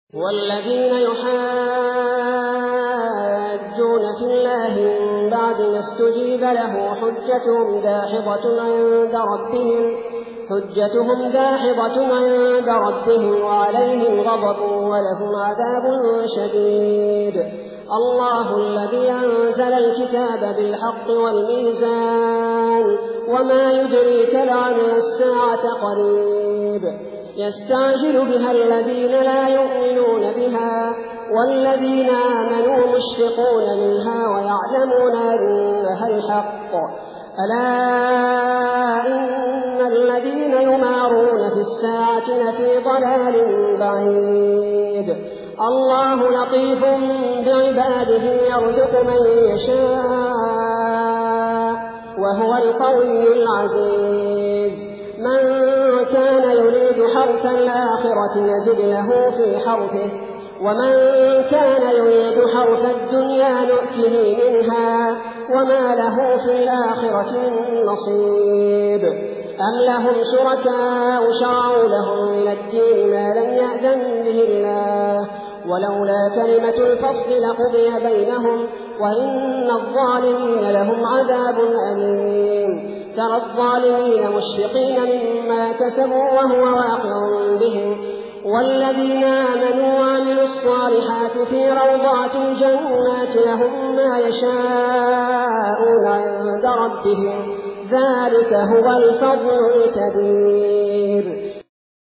والذين يحاجون في الله من بعد ما استجيب له حجتهم داحضة عند ربهم وعليهم غضب ولهم عذاب شديد. الله الذي أنزل الكتاب بالحق والميزان وما يدريك لعل الساعة قريب. يستعجل بها الذين لا يؤمنون بها والذين آمنوا مشفقون منها ويعلمون أنها الحق. ألا إن الذين يمارون في الساعة لفي ضلال بعيد. الله لطيف بعباده يرزق من يشاء وهو القوي العزيز. من كان يريد حرث الآخرة نزد له في حرثه ومن كان يريد حرث الدنيا نؤته منها وما له في الآخرة من نصيب. أم لهم شركاء شرعوا لهم من الدين ما لم يأذن به الله ولولا كلمة الفصل لقضي بينهم وإن الظالمين لهم عذاب أليم. ترى الظالمين مشفقين مما كسبوا وهو واقع بهم والذين آمنوا وعملوا الصالحات في روضات الجنات لهم ما يشاءون عند ربهم ذلك هو الفضل الكبير.